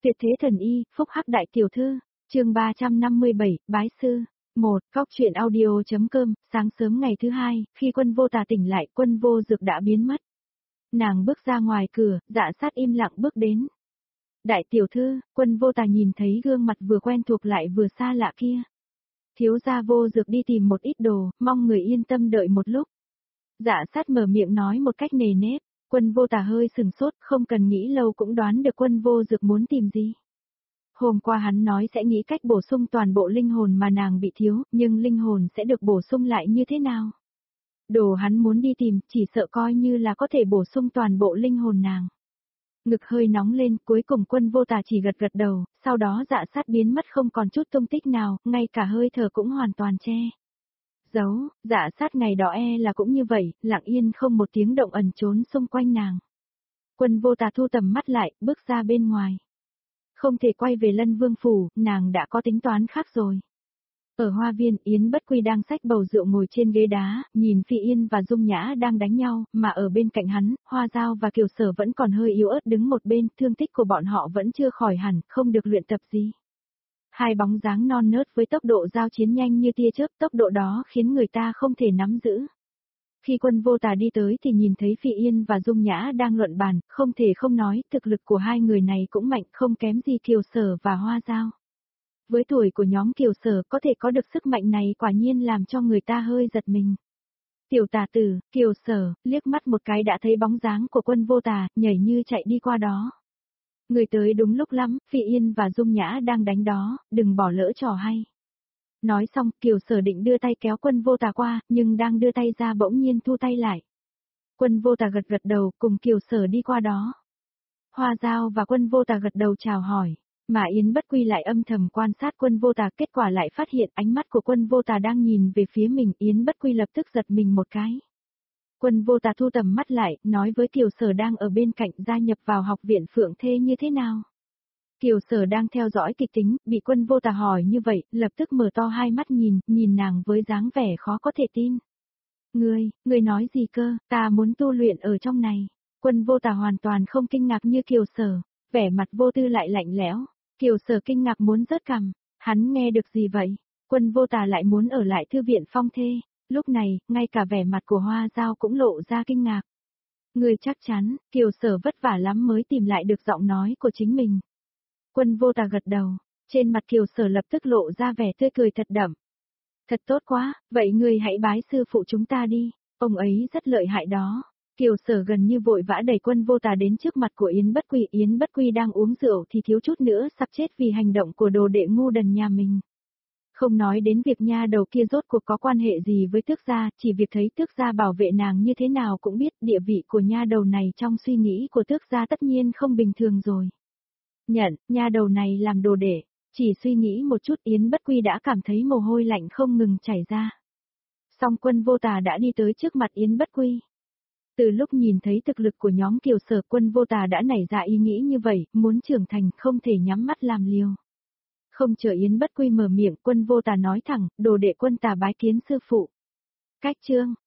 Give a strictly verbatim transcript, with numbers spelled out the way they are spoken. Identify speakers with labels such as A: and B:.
A: Tuyệt thế thần y, phúc hắc đại tiểu thư, chương ba trăm năm mươi bảy, bái sư. một. Góc truyện audio.com, sáng sớm ngày thứ hai, khi Quân Vô Tà tỉnh lại, Quân Vô Dực đã biến mất. Nàng bước ra ngoài cửa, Dạ Sát im lặng bước đến. Đại tiểu thư, Quân Vô Tà nhìn thấy gương mặt vừa quen thuộc lại vừa xa lạ kia. Thiếu gia Vô Dực đi tìm một ít đồ, mong người yên tâm đợi một lúc. Dạ Sát mở miệng nói một cách nề nếp. Quân Vô Tà hơi sừng sốt, không cần nghĩ lâu cũng đoán được Quân Vô Dực muốn tìm gì. Hôm qua hắn nói sẽ nghĩ cách bổ sung toàn bộ linh hồn mà nàng bị thiếu, nhưng linh hồn sẽ được bổ sung lại như thế nào? Đồ hắn muốn đi tìm, chỉ sợ coi như là có thể bổ sung toàn bộ linh hồn nàng. Ngực hơi nóng lên, cuối cùng Quân Vô Tà chỉ gật gật đầu, sau đó Dạ Sát biến mất không còn chút tung tích nào, ngay cả hơi thở cũng hoàn toàn che giấu. Dạ Sát ngày đó e là cũng như vậy, lặng yên không một tiếng động ẩn trốn xung quanh nàng. Quân Vô Tà thu tầm mắt lại, bước ra bên ngoài. Không thể quay về Lân Vương phủ, nàng đã có tính toán khác rồi. Ở hoa viên, Yến Bất Quy đang xách bầu rượu ngồi trên ghế đá, nhìn Phi Yên và Dung Nhã đang đánh nhau, mà ở bên cạnh hắn, Hoa Dao và Kiều Sở vẫn còn hơi yếu ớt đứng một bên, thương tích của bọn họ vẫn chưa khỏi hẳn, không được luyện tập gì. Hai bóng dáng non nớt với tốc độ giao chiến nhanh như tia chớp, tốc độ đó khiến người ta không thể nắm giữ. Khi Quân Vô Tà đi tới thì nhìn thấy Phi Yên và Dung Nhã đang luận bàn, không thể không nói, thực lực của hai người này cũng mạnh không kém gì Kiều Sở và Hoa Dao. Với tuổi của nhóm Kiều Sở có thể có được sức mạnh này quả nhiên làm cho người ta hơi giật mình. Tiểu Tà Tử, Kiều Sở, liếc mắt một cái đã thấy bóng dáng của Quân Vô Tà, nhảy như chạy đi qua đó. Người tới đúng lúc lắm, Phi Yên và Dung Nhã đang đánh đó, đừng bỏ lỡ trò hay. Nói xong, Kiều Sở định đưa tay kéo Quân Vô Tà qua, nhưng đang đưa tay ra bỗng nhiên thu tay lại. Quân Vô Tà gật gật đầu, cùng Kiều Sở đi qua đó. Hoa Dao và Quân Vô Tà gật đầu chào hỏi, mà Yến Bất Quy lại âm thầm quan sát Quân Vô Tà, kết quả lại phát hiện ánh mắt của Quân Vô Tà đang nhìn về phía mình, Yến Bất Quy lập tức giật mình một cái. Quân Vô Tà thu tầm mắt lại, nói với Kiều Sở đang ở bên cạnh gia nhập vào học viện Phượng Thê như thế nào. Kiều Sở đang theo dõi kịch tính, bị Quân Vô Tà hỏi như vậy, lập tức mở to hai mắt nhìn, nhìn nàng với dáng vẻ khó có thể tin. Ngươi, ngươi nói gì cơ, ta muốn tu luyện ở trong này. Quân Vô Tà hoàn toàn không kinh ngạc như Kiều Sở, vẻ mặt vô tư lại lạnh lẽo. Kiều Sở kinh ngạc muốn rớt cằm, hắn nghe được gì vậy? Quân Vô Tà lại muốn ở lại thư viện Phong Thê. Lúc này, ngay cả vẻ mặt của Hoa Dao cũng lộ ra kinh ngạc. Ngươi chắc chắn, Kiều Sở vất vả lắm mới tìm lại được giọng nói của chính mình. Quân Vô Tà gật đầu, trên mặt Kiều Sở lập tức lộ ra vẻ tươi cười thật đậm. Thật tốt quá, vậy ngươi hãy bái sư phụ chúng ta đi, ông ấy rất lợi hại đó. Kiều Sở gần như vội vã đẩy Quân Vô Tà đến trước mặt của Yến Bất Quy, Yến Bất Quy đang uống rượu thì thiếu chút nữa sắp chết vì hành động của đồ đệ ngu đần nhà mình. Không nói đến việc nha đầu kia rốt cuộc có quan hệ gì với Tước gia, chỉ việc thấy Tước gia bảo vệ nàng như thế nào cũng biết địa vị của nha đầu này trong suy nghĩ của Tước gia tất nhiên không bình thường rồi. Nhận, nha đầu này làm đồ đệ, chỉ suy nghĩ một chút Yến Bất Quy đã cảm thấy mồ hôi lạnh không ngừng chảy ra. Song Quân Vô Tà đã đi tới trước mặt Yến Bất Quy. Từ lúc nhìn thấy thực lực của nhóm Kiều Sở, Quân Vô Tà đã nảy ra ý nghĩ như vậy, muốn trưởng thành không thể nhắm mắt làm liều. Không chờ Yến Bất Quy mở miệng, Quân Vô Tà nói thẳng, đồ đệ Quân Tà bái kiến sư phụ. Cách chương,